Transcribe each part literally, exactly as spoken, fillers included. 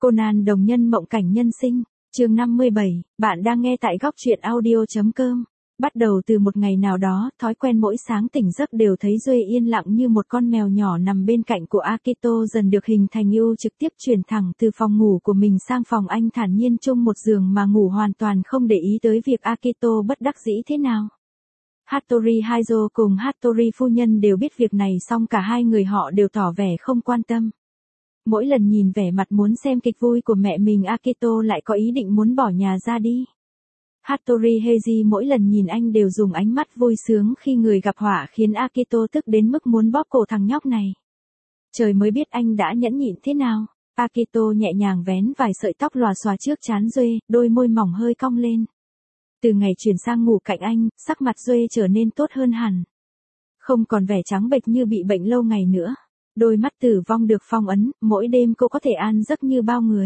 Conan đồng nhân mộng cảnh nhân sinh, chương năm mươi bảy, bạn đang nghe tại góc truyện audio.com. Bắt đầu từ một ngày nào đó, thói quen mỗi sáng tỉnh giấc đều thấy Duy yên lặng như một con mèo nhỏ nằm bên cạnh của Akito dần được hình thành. Yu trực tiếp chuyển thẳng từ phòng ngủ của mình sang phòng anh, thản nhiên chung một giường mà ngủ, hoàn toàn không để ý tới việc Akito bất đắc dĩ thế nào. Hattori Haizo cùng Hattori phu nhân đều biết việc này, song cả hai người họ đều tỏ vẻ không quan tâm. Mỗi lần nhìn vẻ mặt muốn xem kịch vui của mẹ mình, Akito lại có ý định muốn bỏ nhà ra đi. Hattori Heiji mỗi lần nhìn anh đều dùng ánh mắt vui sướng khi người gặp họa, khiến Akito tức đến mức muốn bóp cổ thằng nhóc này. Trời mới biết anh đã nhẫn nhịn thế nào. Akito nhẹ nhàng vén vài sợi tóc lòa xòa trước trán Duy, đôi môi mỏng hơi cong lên. Từ ngày chuyển sang ngủ cạnh anh, sắc mặt Duy trở nên tốt hơn hẳn. Không còn vẻ trắng bệch như bị bệnh lâu ngày nữa. Đôi mắt tử vong được phong ấn, mỗi đêm cô có thể an giấc như bao người.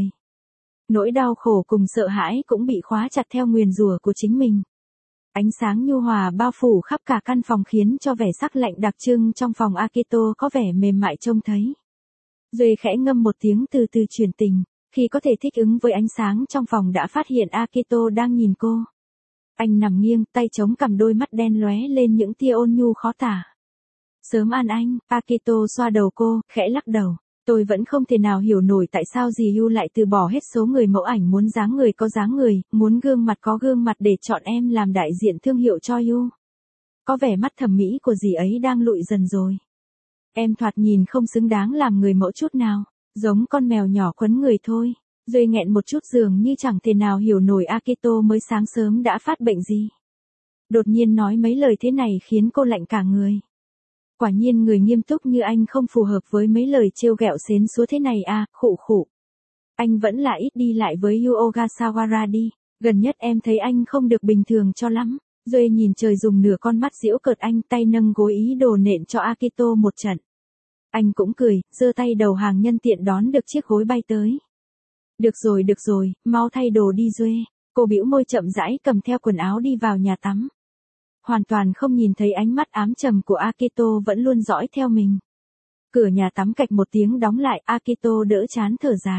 Nỗi đau khổ cùng sợ hãi cũng bị khóa chặt theo nguyền rủa của chính mình. Ánh sáng nhu hòa bao phủ khắp cả căn phòng khiến cho vẻ sắc lạnh đặc trưng trong phòng Akito có vẻ mềm mại trông thấy. Duy khẽ ngâm một tiếng từ từ chuyển tình, khi có thể thích ứng với ánh sáng trong phòng đã phát hiện Akito đang nhìn cô. Anh nằm nghiêng, tay chống cằm, đôi mắt đen lóe lên những tia ôn nhu khó tả. Sớm an anh, Akito xoa đầu cô, khẽ lắc đầu. Tôi vẫn không thể nào hiểu nổi tại sao dì Yu lại từ bỏ hết số người mẫu ảnh muốn dáng người có dáng người, muốn gương mặt có gương mặt để chọn em làm đại diện thương hiệu cho Yu. Có vẻ mắt thẩm mỹ của dì ấy đang lụi dần rồi. Em thoạt nhìn không xứng đáng làm người mẫu chút nào, giống con mèo nhỏ quấn người thôi. Duy nghẹn một chút, dường như chẳng thể nào hiểu nổi Akito mới sáng sớm đã phát bệnh gì. Đột nhiên nói mấy lời thế này khiến cô lạnh cả người. Quả nhiên người nghiêm túc như anh không phù hợp với mấy lời trêu ghẹo xến xúa thế này à, khụ khụ. Anh vẫn là ít đi lại với Yu Ogasawara đi, gần nhất em thấy anh không được bình thường cho lắm. Duy nhìn trời dùng nửa con mắt giễu cợt anh, tay nâng gối ý đồ nện cho Akito một trận. Anh cũng cười, giơ tay đầu hàng nhân tiện đón được chiếc gối bay tới. Được rồi được rồi, mau thay đồ đi Duy. Cô bĩu môi chậm rãi cầm theo quần áo đi vào nhà tắm. Hoàn toàn không nhìn thấy ánh mắt ám trầm của Akito vẫn luôn dõi theo mình. Cửa nhà tắm cạch một tiếng đóng lại, Akito đỡ chán thở dài.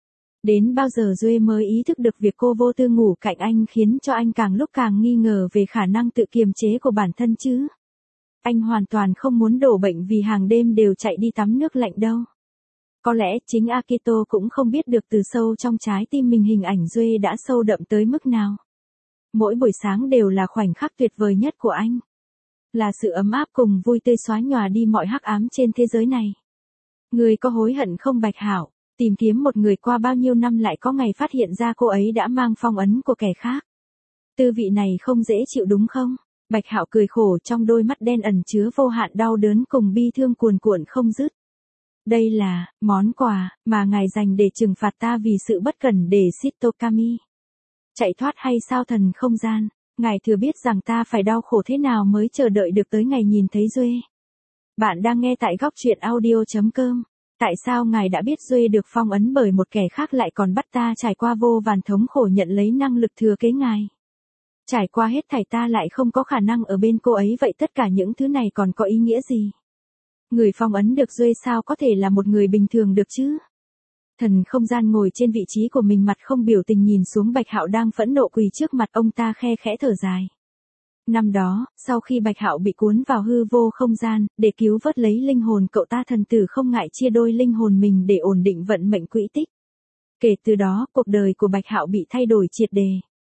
Đến bao giờ Duy mới ý thức được việc cô vô tư ngủ cạnh anh khiến cho anh càng lúc càng nghi ngờ về khả năng tự kiềm chế của bản thân chứ. Anh hoàn toàn không muốn đổ bệnh vì hàng đêm đều chạy đi tắm nước lạnh đâu. Có lẽ chính Akito cũng không biết được từ sâu trong trái tim mình hình ảnh Duy đã sâu đậm tới mức nào. Mỗi buổi sáng đều là khoảnh khắc tuyệt vời nhất của anh. Là sự ấm áp cùng vui tươi xóa nhòa đi mọi hắc ám trên thế giới này. Người có hối hận không Bạch Hạo? Tìm kiếm một người qua bao nhiêu năm lại có ngày phát hiện ra cô ấy đã mang phong ấn của kẻ khác. Tư vị này không dễ chịu đúng không? Bạch Hạo cười khổ, trong đôi mắt đen ẩn chứa vô hạn đau đớn cùng bi thương cuồn cuộn không dứt. Đây là món quà mà ngài dành để trừng phạt ta vì sự bất cẩn để Shitokami chạy thoát hay sao thần không gian? Ngài thừa biết rằng ta phải đau khổ thế nào mới chờ đợi được tới ngày nhìn thấy Duy. Bạn đang nghe tại góc truyện audio.com. Tại sao ngài đã biết Duy được phong ấn bởi một kẻ khác lại còn bắt ta trải qua vô vàn thống khổ nhận lấy năng lực thừa kế ngài? Trải qua hết thảy ta lại không có khả năng ở bên cô ấy, vậy tất cả những thứ này còn có ý nghĩa gì? Người phong ấn được Duy sao có thể là một người bình thường được chứ? Thần không gian ngồi trên vị trí của mình, mặt không biểu tình nhìn xuống Bạch Hạo đang phẫn nộ quỳ trước mặt ông ta, khe khẽ thở dài. Năm đó, sau khi Bạch Hạo bị cuốn vào hư vô không gian, để cứu vớt lấy linh hồn cậu ta, thần tử không ngại chia đôi linh hồn mình để ổn định vận mệnh quỹ tích. Kể từ đó, cuộc đời của Bạch Hạo bị thay đổi triệt đề.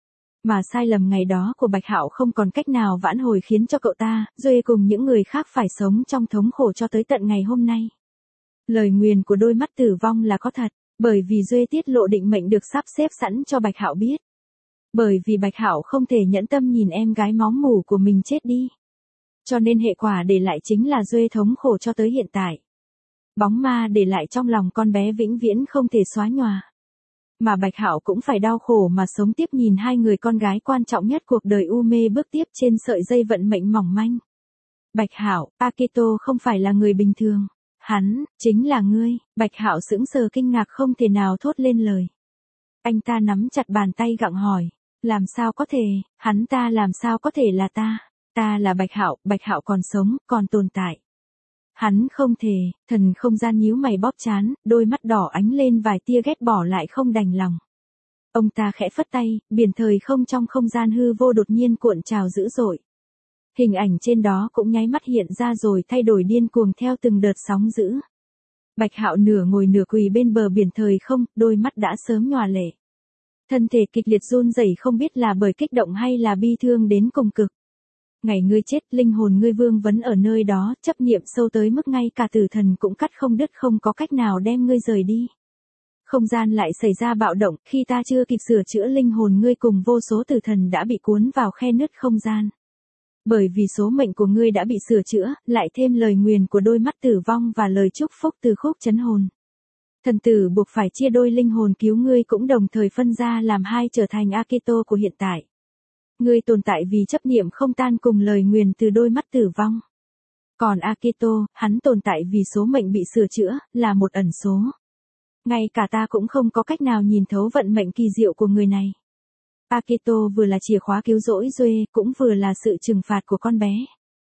Mà sai lầm ngày đó của Bạch Hạo không còn cách nào vãn hồi, khiến cho cậu ta, Duy cùng những người khác phải sống trong thống khổ cho tới tận ngày hôm nay. Lời nguyền của đôi mắt tử vong là có thật, bởi vì Duy tiết lộ định mệnh được sắp xếp sẵn cho Bạch Hạo biết. Bởi vì Bạch Hạo không thể nhẫn tâm nhìn em gái máu mủ của mình chết đi. Cho nên hệ quả để lại chính là Duy thống khổ cho tới hiện tại. Bóng ma để lại trong lòng con bé vĩnh viễn không thể xóa nhòa. Mà Bạch Hạo cũng phải đau khổ mà sống tiếp nhìn hai người con gái quan trọng nhất cuộc đời u mê bước tiếp trên sợi dây vận mệnh mỏng manh. Bạch Hạo, Akito không phải là người bình thường. Hắn, chính là ngươi. Bạch Hạo sững sờ kinh ngạc không thể nào thốt lên lời. Anh ta nắm chặt bàn tay gặng hỏi. Làm sao có thể, hắn ta làm sao có thể là ta? Ta là Bạch Hạo, Bạch Hạo còn sống, còn tồn tại. Hắn không thể, thần không gian nhíu mày bóp trán, đôi mắt đỏ ánh lên vài tia ghét bỏ lại không đành lòng. Ông ta khẽ phất tay, biển thời không trong không gian hư vô đột nhiên cuộn trào dữ dội. Hình ảnh trên đó cũng nháy mắt hiện ra rồi thay đổi điên cuồng theo từng đợt sóng dữ. Bạch Hạo nửa ngồi nửa quỳ bên bờ biển thời không, đôi mắt đã sớm nhòa lệ. Thân thể kịch liệt run rẩy không biết là bởi kích động hay là bi thương đến cùng cực. Ngày ngươi chết, linh hồn ngươi vương vấn ở nơi đó, chấp niệm sâu tới mức ngay cả tử thần cũng cắt không đứt, không có cách nào đem ngươi rời đi. Không gian lại xảy ra bạo động, khi ta chưa kịp sửa chữa linh hồn ngươi cùng vô số tử thần đã bị cuốn vào khe nứt không gian. Bởi vì số mệnh của ngươi đã bị sửa chữa, lại thêm lời nguyền của đôi mắt tử vong và lời chúc phúc từ khúc trấn hồn. Thần tử buộc phải chia đôi linh hồn cứu ngươi cũng đồng thời phân ra làm hai trở thành Akito của hiện tại. Ngươi tồn tại vì chấp niệm không tan cùng lời nguyền từ đôi mắt tử vong. Còn Akito, hắn tồn tại vì số mệnh bị sửa chữa, là một ẩn số. Ngay cả ta cũng không có cách nào nhìn thấu vận mệnh kỳ diệu của người này. Akito vừa là chìa khóa cứu rỗi Duê, cũng vừa là sự trừng phạt của con bé.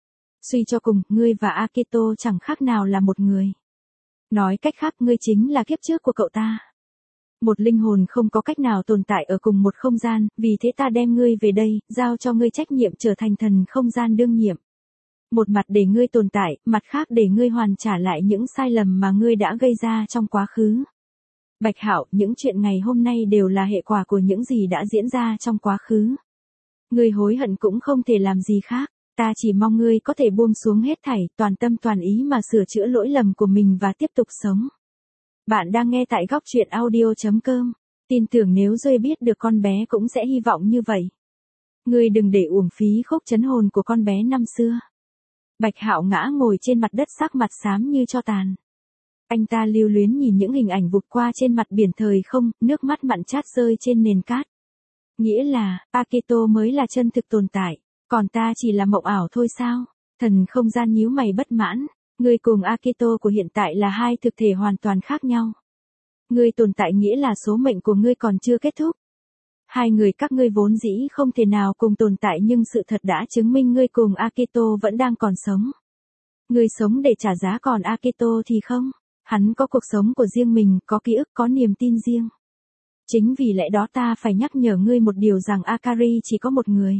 Suy cho cùng, ngươi và Akito chẳng khác nào là một người. Nói cách khác, ngươi chính là kiếp trước của cậu ta. Một linh hồn không có cách nào tồn tại ở cùng một không gian, vì thế ta đem ngươi về đây, giao cho ngươi trách nhiệm trở thành thần không gian đương nhiệm. Một mặt để ngươi tồn tại, mặt khác để ngươi hoàn trả lại những sai lầm mà ngươi đã gây ra trong quá khứ. Bạch Hạo, những chuyện ngày hôm nay đều là hệ quả của những gì đã diễn ra trong quá khứ. Ngươi hối hận cũng không thể làm gì khác, ta chỉ mong ngươi có thể buông xuống hết thảy, toàn tâm toàn ý mà sửa chữa lỗi lầm của mình và tiếp tục sống. Bạn đang nghe tại góc truyện audio chấm com. Tin tưởng nếu Duy biết được con bé cũng sẽ hy vọng như vậy. Ngươi đừng để uổng phí khúc trấn hồn của con bé năm xưa. Bạch Hạo ngã ngồi trên mặt đất, sắc mặt xám như tro tàn. Anh ta lưu luyến nhìn những hình ảnh vụt qua trên mặt biển thời không, nước mắt mặn chát rơi trên nền cát. Nghĩa là, Akito mới là chân thực tồn tại, còn ta chỉ là mộng ảo thôi sao? Thần không gian nhíu mày bất mãn. Ngươi cùng Akito của hiện tại là hai thực thể hoàn toàn khác nhau. Ngươi tồn tại nghĩa là số mệnh của ngươi còn chưa kết thúc. Hai người các ngươi vốn dĩ không thể nào cùng tồn tại, nhưng sự thật đã chứng minh ngươi cùng Akito vẫn đang còn sống. Ngươi sống để trả giá, còn Akito thì không. Hắn có cuộc sống của riêng mình, có ký ức, có niềm tin riêng. Chính vì lẽ đó ta phải nhắc nhở ngươi một điều rằng Akari chỉ có một người.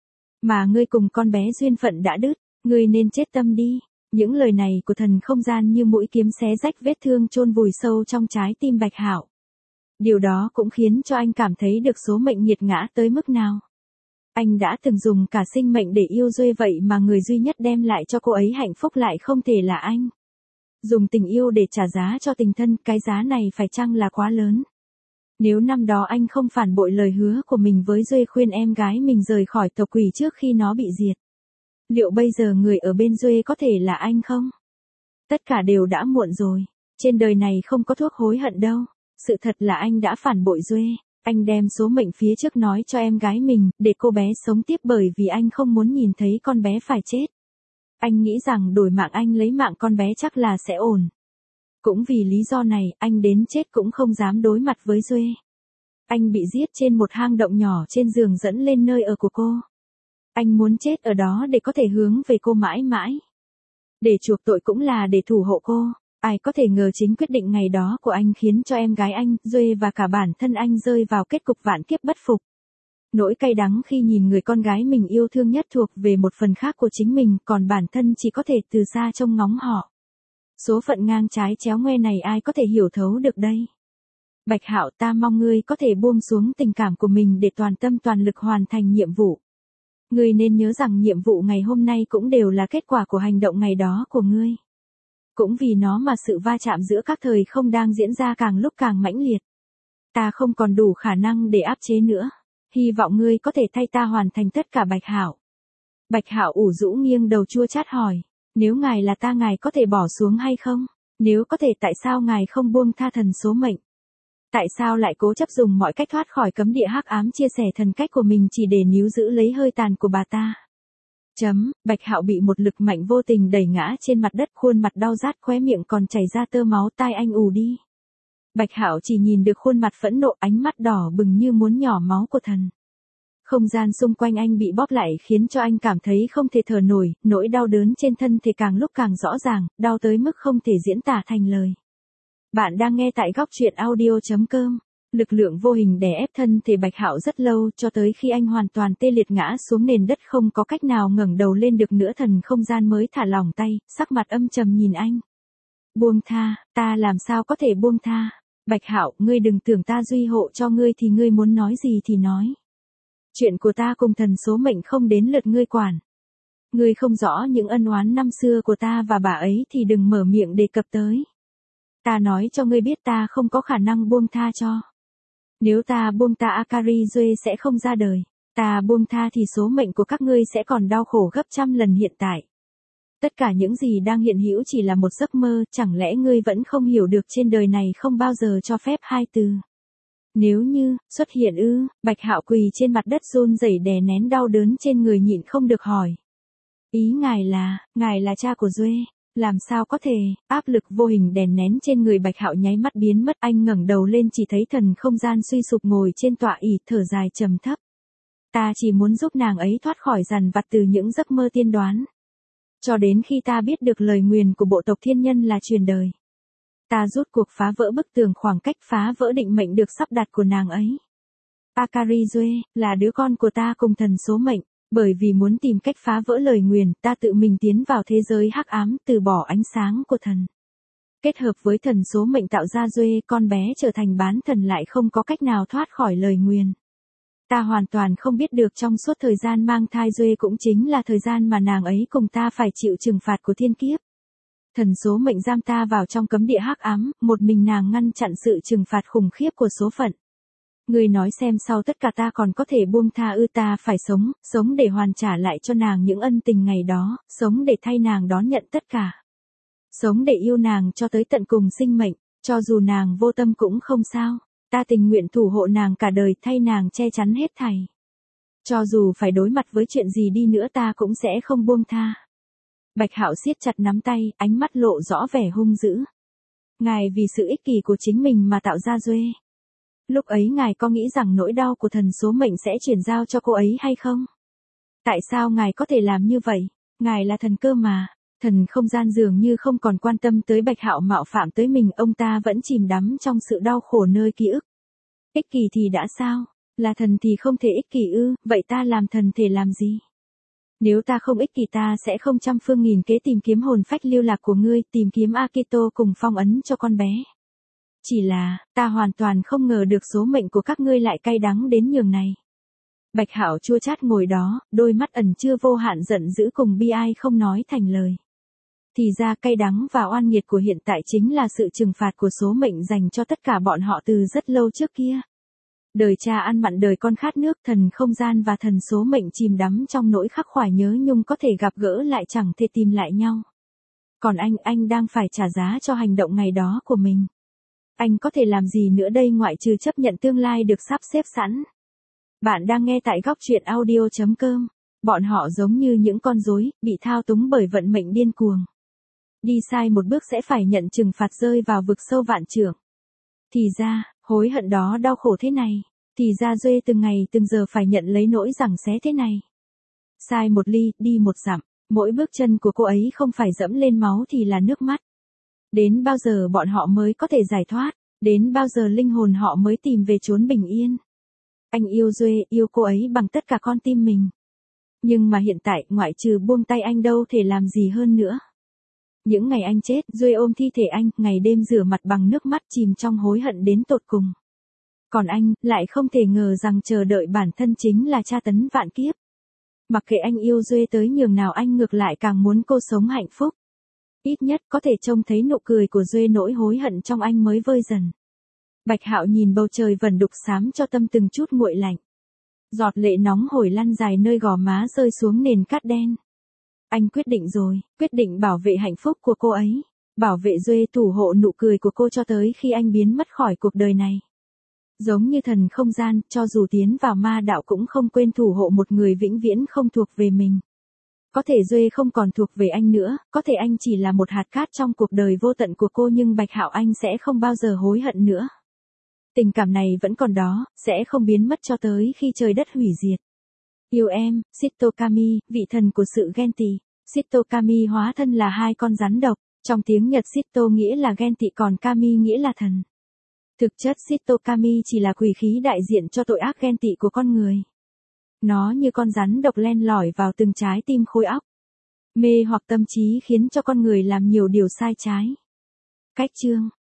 Mà ngươi cùng con bé duyên phận đã đứt, ngươi nên chết tâm đi. Những lời này của thần không gian như mũi kiếm xé rách vết thương chôn vùi sâu trong trái tim Bạch Hạo. Điều đó cũng khiến cho anh cảm thấy được số mệnh nghiệt ngã tới mức nào. Anh đã từng dùng cả sinh mệnh để yêu Duy, vậy mà người duy nhất đem lại cho cô ấy hạnh phúc lại không thể là anh. Dùng tình yêu để trả giá cho tình thân, cái giá này phải chăng là quá lớn? Nếu năm đó anh không phản bội lời hứa của mình với Duy, khuyên em gái mình rời khỏi tộc quỷ trước khi nó bị diệt, liệu bây giờ người ở bên Duy có thể là anh không? Tất cả đều đã muộn rồi. Trên đời này không có thuốc hối hận đâu. Sự thật là anh đã phản bội Duy. Anh đem số mệnh phía trước nói cho em gái mình, để cô bé sống tiếp, bởi vì anh không muốn nhìn thấy con bé phải chết. Anh nghĩ rằng đổi mạng anh lấy mạng con bé chắc là sẽ ổn. Cũng vì lý do này, anh đến chết cũng không dám đối mặt với Duy. Anh bị giết trên một hang động nhỏ trên giường dẫn lên nơi ở của cô. Anh muốn chết ở đó để có thể hướng về cô mãi mãi. Để chuộc tội cũng là để thủ hộ cô. Ai có thể ngờ chính quyết định ngày đó của anh khiến cho em gái anh, Duy và cả bản thân anh rơi vào kết cục vạn kiếp bất phục. Nỗi cay đắng khi nhìn người con gái mình yêu thương nhất thuộc về một phần khác của chính mình, còn bản thân chỉ có thể từ xa trông ngóng họ. Số phận ngang trái chéo ngoe này ai có thể hiểu thấu được đây? Bạch Hạo, ta mong ngươi có thể buông xuống tình cảm của mình để toàn tâm toàn lực hoàn thành nhiệm vụ. Ngươi nên nhớ rằng nhiệm vụ ngày hôm nay cũng đều là kết quả của hành động ngày đó của ngươi. Cũng vì nó mà sự va chạm giữa các thời không đang diễn ra càng lúc càng mãnh liệt. Ta không còn đủ khả năng để áp chế nữa. Hy vọng ngươi có thể thay ta hoàn thành tất cả, Bạch Hạo. Bạch Hạo ủ rũ nghiêng đầu chua chát hỏi. Nếu ngài là ta, ngài có thể bỏ xuống hay không? Nếu có thể, tại sao ngài không buông tha thần số mệnh? Tại sao lại cố chấp dùng mọi cách thoát khỏi cấm địa hắc ám, chia sẻ thần cách của mình chỉ để níu giữ lấy hơi tàn của bà ta? Chấm, Bạch Hạo bị một lực mạnh vô tình đẩy ngã trên mặt đất, khuôn mặt đau rát, khóe miệng còn chảy ra tơ máu, tai anh ù đi. Bạch Hạo chỉ nhìn được khuôn mặt phẫn nộ, ánh mắt đỏ bừng như muốn nhỏ máu của thần. Không gian xung quanh anh bị bóp lại khiến cho anh cảm thấy không thể thở nổi, nỗi đau đớn trên thân thể càng lúc càng rõ ràng, đau tới mức không thể diễn tả thành lời. Bạn đang nghe tại góc truyện audio chấm com. Lực lượng vô hình đè ép thân thể Bạch Hạo rất lâu, cho tới khi anh hoàn toàn tê liệt ngã xuống nền đất không có cách nào ngẩng đầu lên được nữa, Thần không gian mới thả lỏng tay, sắc mặt âm trầm nhìn anh. Buông tha, ta làm sao có thể buông tha? Bạch Hạo, ngươi đừng tưởng ta duy hộ cho ngươi thì ngươi muốn nói gì thì nói. Chuyện của ta cùng thần số mệnh không đến lượt ngươi quản. Ngươi không rõ những ân oán năm xưa của ta và bà ấy thì đừng mở miệng đề cập tới. Ta nói cho ngươi biết ta không có khả năng buông tha cho. Nếu ta buông tha Akari Duê sẽ không ra đời. Ta buông tha thì số mệnh của các ngươi sẽ còn đau khổ gấp trăm lần hiện tại. Tất cả những gì đang hiện hữu chỉ là một giấc mơ, chẳng lẽ ngươi vẫn không hiểu được trên đời này không bao giờ cho phép hai từ. Nếu như, xuất hiện ư, Bạch Hạo quỳ trên mặt đất run rẩy đè nén đau đớn trên người nhịn không được hỏi. Ý ngài là, ngài là cha của Duê, làm sao có thể, áp lực vô hình đè nén trên người Bạch Hạo nháy mắt biến mất, anh ngẩng đầu lên chỉ thấy thần không gian suy sụp ngồi trên tọa ỷ thở dài trầm thấp. Ta chỉ muốn giúp nàng ấy thoát khỏi dằn vặt từ những giấc mơ tiên đoán. Cho đến khi ta biết được lời nguyền của bộ tộc thiên nhân là truyền đời. Ta rút cuộc phá vỡ bức tường khoảng cách phá vỡ định mệnh được sắp đặt của nàng ấy. Akari Duê, là đứa con của ta cùng thần số mệnh, bởi vì muốn tìm cách phá vỡ lời nguyền, ta tự mình tiến vào thế giới hắc ám, từ bỏ ánh sáng của thần. Kết hợp với thần số mệnh tạo ra Duê, con bé trở thành bán thần lại không có cách nào thoát khỏi lời nguyền. Ta hoàn toàn không biết được trong suốt thời gian mang thai Duê cũng chính là thời gian mà nàng ấy cùng ta phải chịu trừng phạt của thiên kiếp. Thần số mệnh giam ta vào trong cấm địa hắc ám, một mình nàng ngăn chặn sự trừng phạt khủng khiếp của số phận. Ngươi nói xem sau tất cả ta còn có thể buông tha ư? Ta phải sống, sống để hoàn trả lại cho nàng những ân tình ngày đó, sống để thay nàng đón nhận tất cả. Sống để yêu nàng cho tới tận cùng sinh mệnh, cho dù nàng vô tâm cũng không sao, ta tình nguyện thủ hộ nàng cả đời, thay nàng che chắn hết thảy. Cho dù phải đối mặt với chuyện gì đi nữa ta cũng sẽ không buông tha. Bạch Hạo siết chặt nắm tay, ánh mắt lộ rõ vẻ hung dữ. Ngài vì sự ích kỷ của chính mình mà tạo ra Duê. Lúc ấy ngài có nghĩ rằng nỗi đau của thần số mệnh sẽ chuyển giao cho cô ấy hay không? Tại sao ngài có thể làm như vậy? Ngài là thần cơ mà. Thần không gian dường như không còn quan tâm tới Bạch Hạo mạo phạm tới mình, ông ta vẫn chìm đắm trong sự đau khổ nơi ký ức. Ích kỷ thì đã sao? Là thần thì không thể ích kỷ ư? Vậy ta làm thần thể làm gì? Nếu ta không ích kỷ ta sẽ không trăm phương nghìn kế tìm kiếm hồn phách lưu lạc của ngươi, tìm kiếm Akito cùng phong ấn cho con bé. Chỉ là, ta hoàn toàn không ngờ được số mệnh của các ngươi lại cay đắng đến nhường này. Bạch Hạo chua chát ngồi đó, đôi mắt ẩn chứa vô hạn giận dữ cùng bi ai không nói thành lời. Thì ra cay đắng và oan nghiệt của hiện tại chính là sự trừng phạt của số mệnh dành cho tất cả bọn họ từ rất lâu trước kia. Đời cha ăn mặn đời con khát nước, thần không gian và thần số mệnh chìm đắm trong nỗi khắc khoải nhớ nhung, có thể gặp gỡ lại chẳng thể tìm lại nhau. Còn anh, anh đang phải trả giá cho hành động ngày đó của mình. Anh có thể làm gì nữa đây ngoại trừ chấp nhận tương lai được sắp xếp sẵn. Bạn đang nghe tại góc truyện audio chấm com. Bọn họ giống như những con rối, bị thao túng bởi vận mệnh điên cuồng. Đi sai một bước sẽ phải nhận trừng phạt, rơi vào vực sâu vạn trượng. Thì ra, hối hận đó đau khổ thế này. Thì ra Duê từng ngày từng giờ phải nhận lấy nỗi giằng xé thế này. Sai một ly, đi một dặm. Mỗi bước chân của cô ấy không phải dẫm lên máu thì là nước mắt. Đến bao giờ bọn họ mới có thể giải thoát? Đến bao giờ linh hồn họ mới tìm về chốn bình yên? Anh yêu Duê, yêu cô ấy bằng tất cả con tim mình. Nhưng mà hiện tại, ngoại trừ buông tay anh đâu thể làm gì hơn nữa. Những ngày anh chết, Duê ôm thi thể anh, ngày đêm rửa mặt bằng nước mắt, chìm trong hối hận đến tột cùng. Còn anh, lại không thể ngờ rằng chờ đợi bản thân chính là tra tấn vạn kiếp. Mặc kệ anh yêu Duê tới nhường nào, anh ngược lại càng muốn cô sống hạnh phúc. Ít nhất có thể trông thấy nụ cười của Duê, nỗi hối hận trong anh mới vơi dần. Bạch Hạo nhìn bầu trời vẩn đục xám cho tâm từng chút nguội lạnh. Giọt lệ nóng hổi lăn dài nơi gò má rơi xuống nền cát đen. Anh quyết định rồi, quyết định bảo vệ hạnh phúc của cô ấy. Bảo vệ Duê, thủ hộ nụ cười của cô cho tới khi anh biến mất khỏi cuộc đời này. Giống như thần không gian, cho dù tiến vào ma đạo cũng không quên thủ hộ một người vĩnh viễn không thuộc về mình. Có thể Duê không còn thuộc về anh nữa, có thể anh chỉ là một hạt cát trong cuộc đời vô tận của cô, nhưng Bạch Hạo anh sẽ không bao giờ hối hận nữa. Tình cảm này vẫn còn đó, sẽ không biến mất cho tới khi trời đất hủy diệt. Yêu em, Sito Kami, vị thần của sự ghen tị. Sito Kami hóa thân là hai con rắn độc, trong tiếng Nhật Sito nghĩa là ghen tị còn Kami nghĩa là thần. Thực chất Sito Kami chỉ là quỷ khí đại diện cho tội ác ghen tị của con người. Nó như con rắn độc len lỏi vào từng trái tim khối óc, mê hoặc tâm trí khiến cho con người làm nhiều điều sai trái. Cách chương